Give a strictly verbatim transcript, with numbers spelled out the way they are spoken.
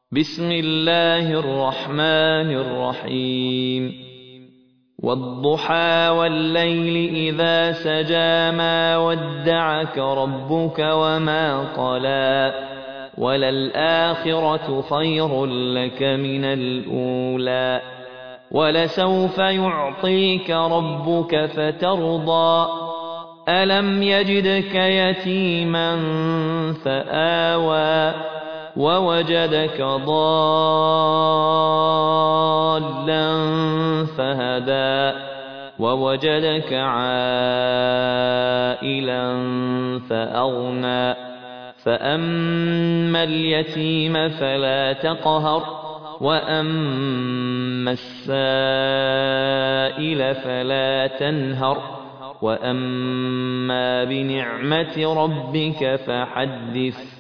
بسم الله الرحمن الرحيم والضحى والليل إذا سجى ما ودعك ربك وما قلى وللآخرة خير لك من الأولى ولسوف يعطيك ربك فترضى ألم يجدك يتيما فآوى ووجدك ضالا فهدى ووجدك عائلا فأغنى فأما اليتيم فلا تقهر وأما السائل فلا تنهر وأما بنعمة ربك فحدث